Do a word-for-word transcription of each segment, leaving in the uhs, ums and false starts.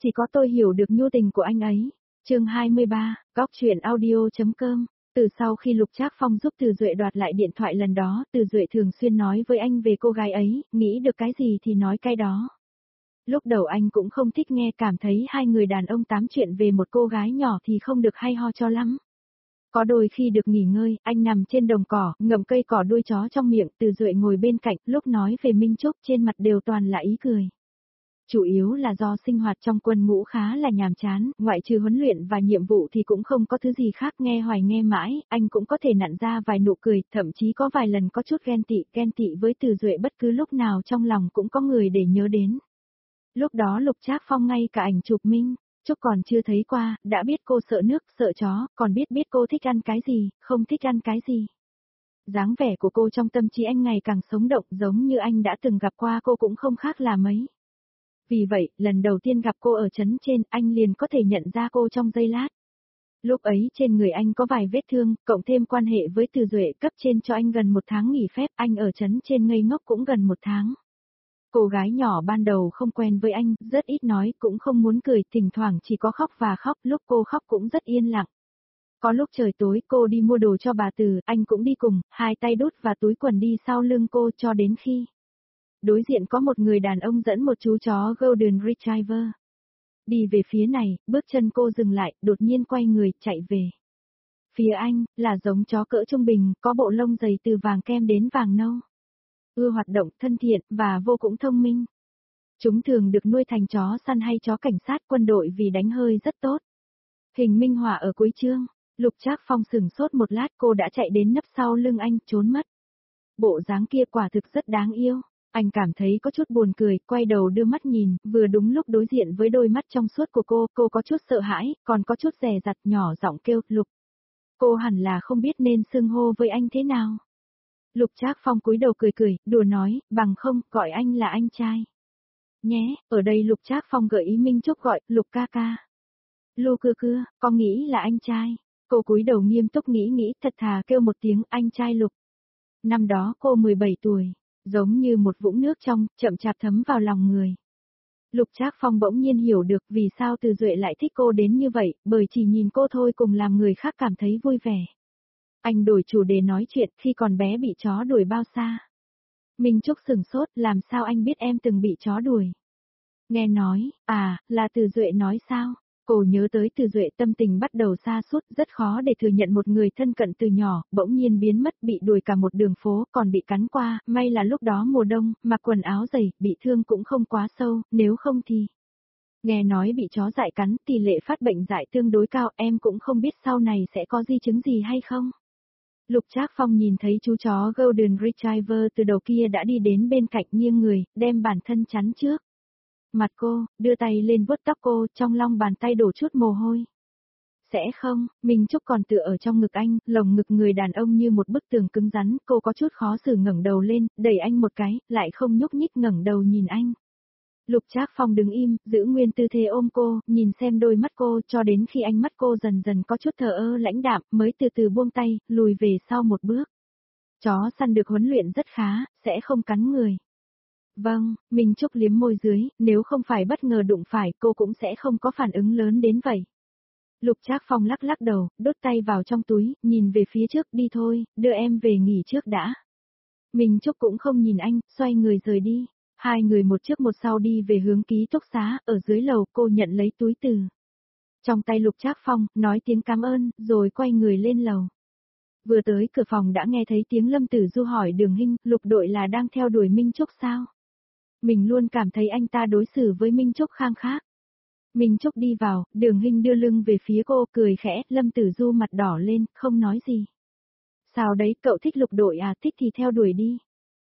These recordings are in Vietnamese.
Chỉ có tôi hiểu được nhu tình của anh ấy. Chương hai mươi ba, góc truyện audio.com. Từ sau khi Lục Trác Phong giúp Từ Duệ đoạt lại điện thoại lần đó, Từ Duệ thường xuyên nói với anh về cô gái ấy, nghĩ được cái gì thì nói cái đó. Lúc đầu anh cũng không thích nghe, cảm thấy hai người đàn ông tám chuyện về một cô gái nhỏ thì không được hay ho cho lắm. Có đôi khi được nghỉ ngơi, anh nằm trên đồng cỏ, ngậm cây cỏ đuôi chó trong miệng, Từ Duệ ngồi bên cạnh, lúc nói về Minh Trúc trên mặt đều toàn là ý cười. Chủ yếu là do sinh hoạt trong quân ngũ khá là nhàm chán, ngoại trừ huấn luyện và nhiệm vụ thì cũng không có thứ gì khác, nghe hoài nghe mãi, anh cũng có thể nặn ra vài nụ cười, thậm chí có vài lần có chút ghen tị, ghen tị với Từ Duệ bất cứ lúc nào trong lòng cũng có người để nhớ đến. Lúc đó Lục Trác Phong ngay cả ảnh chụp Minh Trúc còn chưa thấy qua, đã biết cô sợ nước, sợ chó, còn biết biết cô thích ăn cái gì, không thích ăn cái gì. Dáng vẻ của cô trong tâm trí anh ngày càng sống động, giống như anh đã từng gặp qua cô cũng không khác là mấy. Vì vậy, lần đầu tiên gặp cô ở trấn trên, anh liền có thể nhận ra cô trong giây lát. Lúc ấy trên người anh có vài vết thương, cộng thêm quan hệ với Từ Duệ cấp trên cho anh gần một tháng nghỉ phép, anh ở trấn trên ngây ngốc cũng gần một tháng. Cô gái nhỏ ban đầu không quen với anh, rất ít nói, cũng không muốn cười, thỉnh thoảng chỉ có khóc và khóc, lúc cô khóc cũng rất yên lặng. Có lúc trời tối cô đi mua đồ cho bà Từ, anh cũng đi cùng, hai tay đút và túi quần đi sau lưng cô cho đến khi đối diện có một người đàn ông dẫn một chú chó Golden Retriever. Đi về phía này, bước chân cô dừng lại, đột nhiên quay người, chạy về. Phía anh, là giống chó cỡ trung bình, có bộ lông dày từ vàng kem đến vàng nâu. Ưa hoạt động, thân thiện, và vô cùng thông minh. Chúng thường được nuôi thành chó săn hay chó cảnh sát quân đội vì đánh hơi rất tốt. Hình minh họa ở cuối chương, Lục Trác Phong sửng sốt một lát, cô đã chạy đến nấp sau lưng anh, trốn mất. Bộ dáng kia quả thực rất đáng yêu. Anh cảm thấy có chút buồn cười, quay đầu đưa mắt nhìn, vừa đúng lúc đối diện với đôi mắt trong suốt của cô, cô có chút sợ hãi, còn có chút dè dặt, nhỏ giọng kêu, Lục. Cô hẳn là không biết nên xưng hô với anh thế nào. Lục Trác Phong cúi đầu cười cười, đùa nói, bằng không, gọi anh là anh trai. Nhé, ở đây Lục Trác Phong gợi ý Minh Trúc gọi, Lục ca ca. Lu cưa cưa, con nghĩ là anh trai. Cô cúi đầu nghiêm túc nghĩ nghĩ, thật thà kêu một tiếng, anh trai Lục. Năm đó cô mười bảy tuổi. Giống như một vũng nước trong, chậm chạp thấm vào lòng người. Lục Trác Phong bỗng nhiên hiểu được vì sao Từ Duệ lại thích cô đến như vậy, bởi chỉ nhìn cô thôi cùng làm người khác cảm thấy vui vẻ. Anh đổi chủ đề nói chuyện, khi còn bé bị chó đuổi bao xa. Minh Trúc sửng sốt, làm sao anh biết em từng bị chó đuổi? Nghe nói, à, là Từ Duệ nói sao? Cô nhớ tới Từ Duệ, tâm tình bắt đầu sa sút, rất khó để thừa nhận một người thân cận từ nhỏ, bỗng nhiên biến mất, bị đuổi cả một đường phố, còn bị cắn qua, may là lúc đó mùa đông, mặc quần áo dày, bị thương cũng không quá sâu, nếu không thì... Nghe nói bị chó dại cắn, tỷ lệ phát bệnh dại tương đối cao, em cũng không biết sau này sẽ có di chứng gì hay không. Lục Trác Phong nhìn thấy chú chó Golden Retriever từ đầu kia đã đi đến bên cạnh, nghiêng người, đem bản thân chắn trước mặt cô, đưa tay lên vuốt tóc cô, trong lòng bàn tay đổ chút mồ hôi. Sẽ không, Minh Trúc còn tựa ở trong ngực anh, lồng ngực người đàn ông như một bức tường cứng rắn, cô có chút khó xử ngẩng đầu lên, đẩy anh một cái, lại không nhúc nhích ngẩng đầu nhìn anh. Lục Trác Phong đứng im, giữ nguyên tư thế ôm cô, nhìn xem đôi mắt cô, cho đến khi ánh mắt cô dần dần có chút thờ ơ lãnh đạm, mới từ từ buông tay, lùi về sau một bước. Chó săn được huấn luyện rất khá, sẽ không cắn người. Vâng, Minh Trúc liếm môi dưới, nếu không phải bất ngờ đụng phải, cô cũng sẽ không có phản ứng lớn đến vậy. Lục Trác Phong lắc lắc đầu, đốt tay vào trong túi, nhìn về phía trước, đi thôi, đưa em về nghỉ trước đã. Minh Trúc cũng không nhìn anh, xoay người rời đi. Hai người một trước một sau đi về hướng ký túc xá, ở dưới lầu cô nhận lấy túi từ trong tay Lục Trác Phong, nói tiếng cảm ơn, rồi quay người lên lầu. Vừa tới cửa phòng đã nghe thấy tiếng Lâm Tử Du hỏi Đường Hinh, Lục đội là đang theo đuổi Minh Trúc sao? Mình luôn cảm thấy anh ta đối xử với Minh Trúc khang khác. Minh Trúc đi vào, Đường Hinh đưa lưng về phía cô, cười khẽ, Lâm Tử Du mặt đỏ lên, không nói gì. Sao đấy, cậu thích Lục đội à, thích thì theo đuổi đi.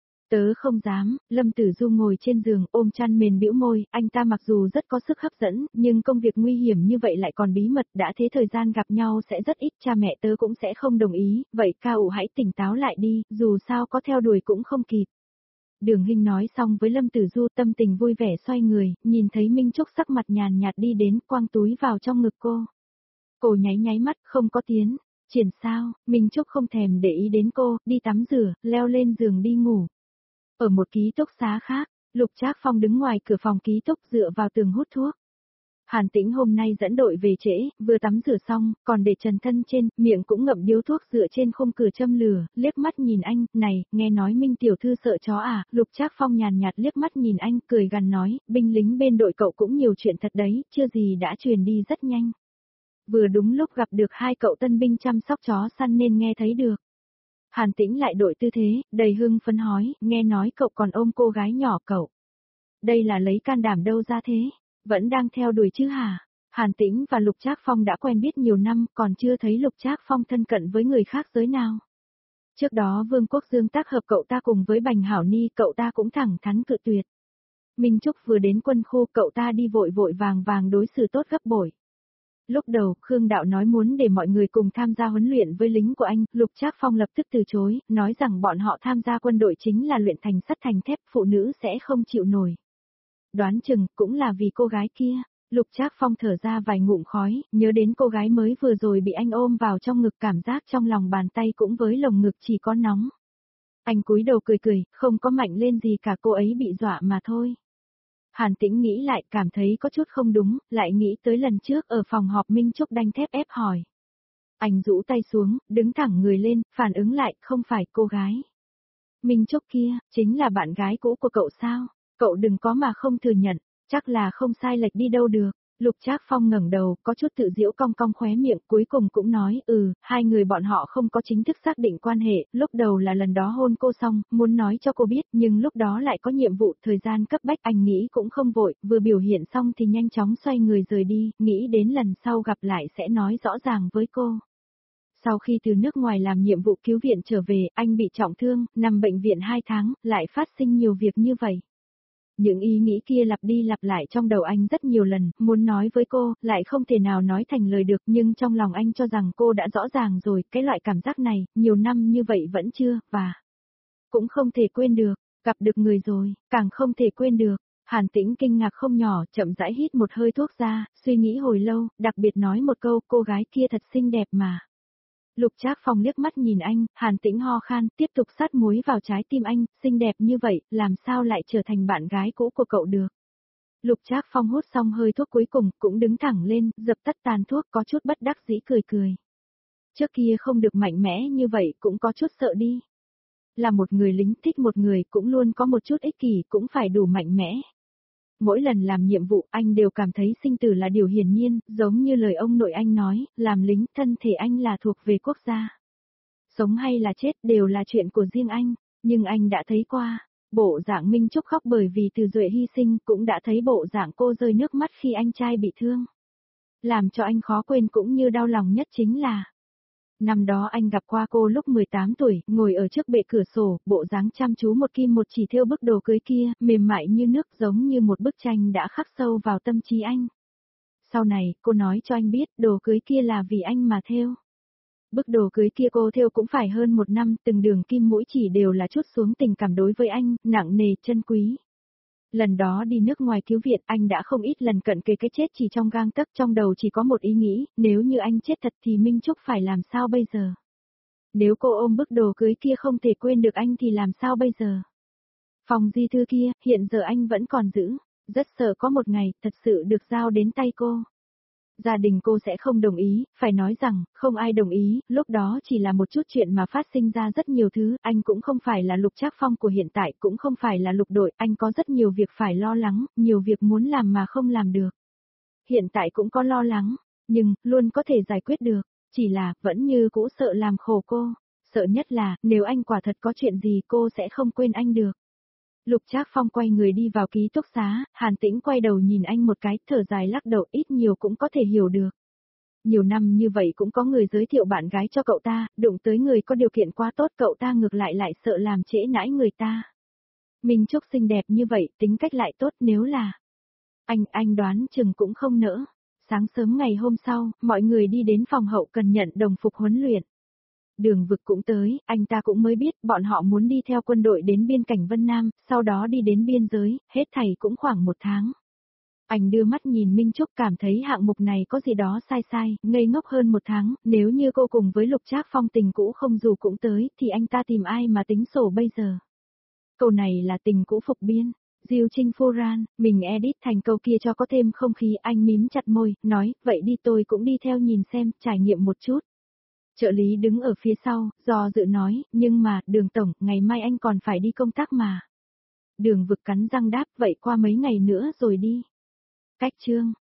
Tớ không dám, Lâm Tử Du ngồi trên giường, ôm chăn mền bĩu môi, anh ta mặc dù rất có sức hấp dẫn, nhưng công việc nguy hiểm như vậy lại còn bí mật, đã thế thời gian gặp nhau sẽ rất ít, cha mẹ tớ cũng sẽ không đồng ý, vậy Cao hãy tỉnh táo lại đi, dù sao có theo đuổi cũng không kịp. Đường Hinh nói xong với Lâm Tử Du, tâm tình vui vẻ xoay người, nhìn thấy Minh Trúc sắc mặt nhàn nhạt đi đến, quăng túi vào trong ngực cô. Cô nháy nháy mắt, không có tiến. Triển sao, Minh Trúc không thèm để ý đến cô, đi tắm rửa, leo lên giường đi ngủ. Ở một ký túc xá khác, Lục Trác Phong đứng ngoài cửa phòng ký túc dựa vào tường hút thuốc. Hàn Tĩnh hôm nay dẫn đội về trễ, vừa tắm rửa xong, còn để trần thân trên, miệng cũng ngậm điếu thuốc dựa trên khung cửa châm lửa, liếc mắt nhìn anh, này, nghe nói Minh tiểu thư sợ chó à, Lục Trác Phong nhàn nhạt liếc mắt nhìn anh, cười gằn nói, binh lính bên đội cậu cũng nhiều chuyện thật đấy, chưa gì đã truyền đi rất nhanh. Vừa đúng lúc gặp được hai cậu tân binh chăm sóc chó săn nên nghe thấy được. Hàn Tĩnh lại đổi tư thế, đầy hưng phấn hói, nghe nói cậu còn ôm cô gái nhỏ cậu. Đây là lấy can đảm đâu ra thế? Vẫn đang theo đuổi chứ hả? Hàn Tĩnh và Lục Trác Phong đã quen biết nhiều năm, còn chưa thấy Lục Trác Phong thân cận với người khác giới nào. Trước đó Vương Quốc Dương tác hợp cậu ta cùng với Bành Hảo Ni, cậu ta cũng thẳng thắn cự tuyệt. Minh Trúc vừa đến quân khu, cậu ta đi vội vội vàng vàng đối xử tốt gấp bội. Lúc đầu, Khương Đạo nói muốn để mọi người cùng tham gia huấn luyện với lính của anh, Lục Trác Phong lập tức từ chối, nói rằng bọn họ tham gia quân đội chính là luyện thành sắt thành thép, phụ nữ sẽ không chịu nổi. Đoán chừng, cũng là vì cô gái kia. Lục Trác Phong thở ra vài ngụm khói, nhớ đến cô gái mới vừa rồi bị anh ôm vào trong ngực, cảm giác trong lòng bàn tay cũng với lồng ngực chỉ có nóng. Anh cúi đầu cười cười, không có mạnh lên gì cả, cô ấy bị dọa mà thôi. Hàn Tĩnh nghĩ lại, cảm thấy có chút không đúng, lại nghĩ tới lần trước ở phòng họp Minh Trúc đanh thép ép hỏi. Anh rũ tay xuống, đứng thẳng người lên, phản ứng lại, không phải cô gái. Minh Trúc kia, chính là bạn gái cũ của cậu sao? Cậu đừng có mà không thừa nhận, chắc là không sai lệch đi đâu được. Lục Trác Phong ngẩng đầu, có chút tự giễu cong cong khóe miệng, cuối cùng cũng nói, ừ, hai người bọn họ không có chính thức xác định quan hệ, lúc đầu là lần đó hôn cô xong, muốn nói cho cô biết, nhưng lúc đó lại có nhiệm vụ, thời gian cấp bách, anh nghĩ cũng không vội, vừa biểu hiện xong thì nhanh chóng xoay người rời đi, nghĩ đến lần sau gặp lại sẽ nói rõ ràng với cô. Sau khi từ nước ngoài làm nhiệm vụ cứu viện trở về, anh bị trọng thương, nằm bệnh viện hai tháng, lại phát sinh nhiều việc như vậy. Những ý nghĩ kia lặp đi lặp lại trong đầu anh rất nhiều lần, muốn nói với cô, lại không thể nào nói thành lời được, nhưng trong lòng anh cho rằng cô đã rõ ràng rồi, cái loại cảm giác này, nhiều năm như vậy vẫn chưa, và cũng không thể quên được, gặp được người rồi, càng không thể quên được. Hàn Tĩnh kinh ngạc không nhỏ, chậm rãi hít một hơi thuốc ra, suy nghĩ hồi lâu, đặc biệt nói một câu, cô gái kia thật xinh đẹp mà. Lục Trác Phong liếc mắt nhìn anh, Hàn Tĩnh ho khan, tiếp tục sát muối vào trái tim anh, xinh đẹp như vậy, làm sao lại trở thành bạn gái cũ của cậu được. Lục Trác Phong hút xong hơi thuốc cuối cùng, cũng đứng thẳng lên, dập tắt tàn thuốc, có chút bất đắc dĩ cười cười. Trước kia không được mạnh mẽ như vậy, cũng có chút sợ đi. Là một người lính, thích một người, cũng luôn có một chút ích kỷ, cũng phải đủ mạnh mẽ. Mỗi lần làm nhiệm vụ anh đều cảm thấy sinh tử là điều hiển nhiên, giống như lời ông nội anh nói, làm lính thân thể anh là thuộc về quốc gia. Sống hay là chết đều là chuyện của riêng anh, nhưng anh đã thấy qua, bộ dạng Minh Trúc khóc bởi vì Từ Duệ hy sinh, cũng đã thấy bộ dạng cô rơi nước mắt khi anh trai bị thương. Làm cho anh khó quên cũng như đau lòng nhất chính là năm đó anh gặp qua cô lúc mười tám tuổi, ngồi ở trước bệ cửa sổ, bộ dáng chăm chú một kim một chỉ thêu bức đồ cưới kia, mềm mại như nước giống như một bức tranh đã khắc sâu vào tâm trí anh. Sau này, cô nói cho anh biết, đồ cưới kia là vì anh mà thêu. Bức đồ cưới kia cô thêu cũng phải hơn một năm, từng đường kim mũi chỉ đều là chút xuống tình cảm đối với anh, nặng nề, chân quý. Lần đó đi nước ngoài cứu viện, anh đã không ít lần cận kề cái chết chỉ trong gang tấc, trong đầu chỉ có một ý nghĩ, nếu như anh chết thật thì Minh Trúc phải làm sao bây giờ? Nếu cô ôm bức đồ cưới kia không thể quên được anh thì làm sao bây giờ? Phòng di thư kia, hiện giờ anh vẫn còn giữ, rất sợ có một ngày, thật sự được giao đến tay cô. Gia đình cô sẽ không đồng ý, phải nói rằng, không ai đồng ý, lúc đó chỉ là một chút chuyện mà phát sinh ra rất nhiều thứ, anh cũng không phải là Lục Trác Phong của hiện tại, cũng không phải là lục đội, anh có rất nhiều việc phải lo lắng, nhiều việc muốn làm mà không làm được. Hiện tại cũng có lo lắng, nhưng, luôn có thể giải quyết được, chỉ là, vẫn như cũ sợ làm khổ cô, sợ nhất là, nếu anh quả thật có chuyện gì cô sẽ không quên anh được. Lục Trác Phong quay người đi vào ký túc xá, Hàn Tĩnh quay đầu nhìn anh một cái, thở dài lắc đầu, ít nhiều cũng có thể hiểu được. Nhiều năm như vậy cũng có người giới thiệu bạn gái cho cậu ta, đụng tới người có điều kiện quá tốt, cậu ta ngược lại lại sợ làm trễ nãi người ta. Minh Trúc xinh đẹp như vậy, tính cách lại tốt, nếu là anh, anh đoán chừng cũng không nỡ. Sáng sớm ngày hôm sau, mọi người đi đến phòng hậu cần nhận đồng phục huấn luyện. Đường Vực cũng tới, anh ta cũng mới biết bọn họ muốn đi theo quân đội đến biên cảnh Vân Nam, sau đó đi đến biên giới, hết thảy cũng khoảng một tháng. Anh đưa mắt nhìn Minh Trúc, cảm thấy hạng mục này có gì đó sai sai, ngây ngốc hơn một tháng, nếu như cô cùng với Lục Trác Phong tình cũ không dù cũng tới, thì anh ta tìm ai mà tính sổ bây giờ. Câu này là tình cũ phục biên, Diêu Trinh Phoran, mình edit thành câu kia cho có thêm không khí, anh mím chặt môi, nói, vậy đi tôi cũng đi theo nhìn xem, trải nghiệm một chút. Trợ lý đứng ở phía sau, do dự nói, nhưng mà, Đường tổng, ngày mai anh còn phải đi công tác mà. Đường Vực cắn răng đáp, vậy qua mấy ngày nữa rồi đi. Cách chương.